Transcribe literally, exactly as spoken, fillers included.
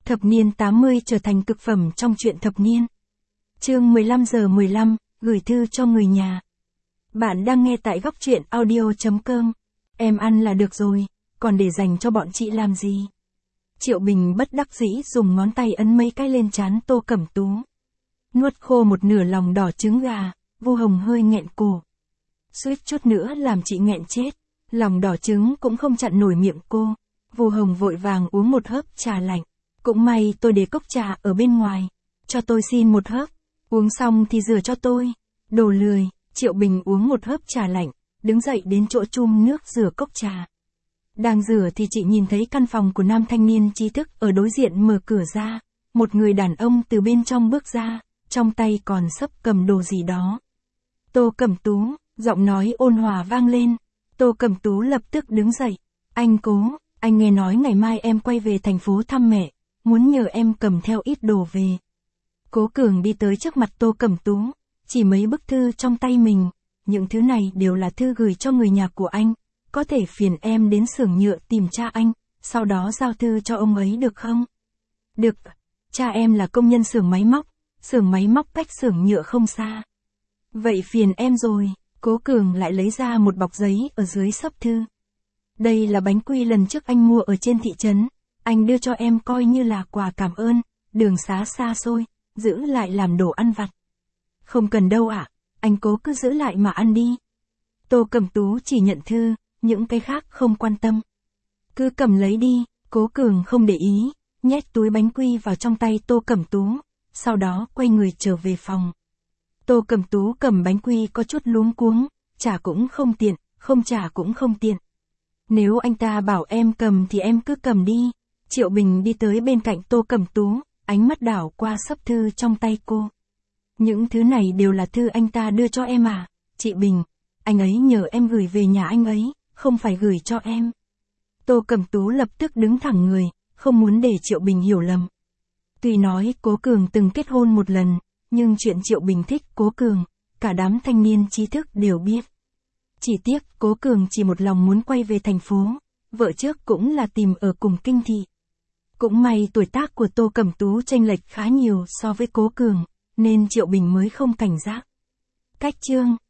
Thập niên tám mươi trở thành cực phẩm trong truyện thập niên. Chương mười lăm giờ mười lăm, gửi thư cho người nhà. Bạn đang nghe tại góc truyện audio chấm com. Em ăn là được rồi, còn để dành cho bọn chị làm gì? Triệu Bình bất đắc dĩ dùng ngón tay ấn mấy cái lên trán Tô Cẩm Tú. Nuốt khô một nửa lòng đỏ trứng gà, Vu Hồng hơi nghẹn cổ. Suýt chút nữa làm chị nghẹn chết, lòng đỏ trứng cũng không chặn nổi miệng cô. Vu Hồng vội vàng uống một hớp trà lạnh. Cũng may tôi để cốc trà ở bên ngoài, cho tôi xin một hớp, uống xong thì rửa cho tôi. Đồ lười. Triệu Bình uống một hớp trà lạnh, đứng dậy đến chỗ chum nước rửa cốc trà. Đang rửa thì chị nhìn thấy căn phòng của nam thanh niên trí thức ở đối diện mở cửa ra, một người đàn ông từ bên trong bước ra, trong tay còn xấp cầm đồ gì đó. Tô Cẩm Tú, giọng nói ôn hòa vang lên. Tô Cẩm Tú lập tức đứng dậy. Anh Cố, anh nghe nói ngày mai em quay về thành phố thăm mẹ, muốn nhờ em cầm theo ít đồ về. Cố Cường đi tới trước mặt Tô Cẩm Tú, chỉ mấy bức thư trong tay mình, những thứ này đều là thư gửi cho người nhà của anh, có thể phiền em đến xưởng nhựa tìm cha anh, sau đó giao thư cho ông ấy được không? Được, cha em là công nhân xưởng máy móc, xưởng máy móc cách xưởng nhựa không xa. Vậy phiền em rồi. Cố Cường lại lấy ra một bọc giấy ở dưới xấp thư. Đây là bánh quy lần trước anh mua ở trên thị trấn, anh đưa cho em coi như là quà cảm ơn, đường xá xa xôi, giữ lại làm đồ ăn vặt. Không cần đâu ạ, anh Cố cứ giữ lại mà ăn đi. Tô Cẩm Tú chỉ nhận thư, những cái khác không quan tâm. Cứ cầm lấy đi. Cố Cường không để ý, nhét túi bánh quy vào trong tay Tô Cẩm Tú, sau đó quay người trở về phòng. Tô Cẩm Tú cầm bánh quy có chút luống cuống, trả cũng không tiện, không trả cũng không tiện. Nếu anh ta bảo em cầm thì em cứ cầm đi. Triệu Bình đi tới bên cạnh Tô Cẩm Tú, ánh mắt đảo qua xấp thư trong tay cô. Những thứ này đều là thư anh ta đưa cho em à? Chị Bình, anh ấy nhờ em gửi về nhà anh ấy, không phải gửi cho em. Tô Cẩm Tú lập tức đứng thẳng người, không muốn để Triệu Bình hiểu lầm. Tuy nói Cố Cường từng kết hôn một lần, nhưng chuyện Triệu Bình thích Cố Cường, cả đám thanh niên trí thức đều biết. Chỉ tiếc Cố Cường chỉ một lòng muốn quay về thành phố, vợ trước cũng là tìm ở cùng kinh thị. Cũng may tuổi tác của Tô Cẩm Tú chênh lệch khá nhiều so với Cố Cường, nên Triệu Bình mới không cảnh giác. Cách chương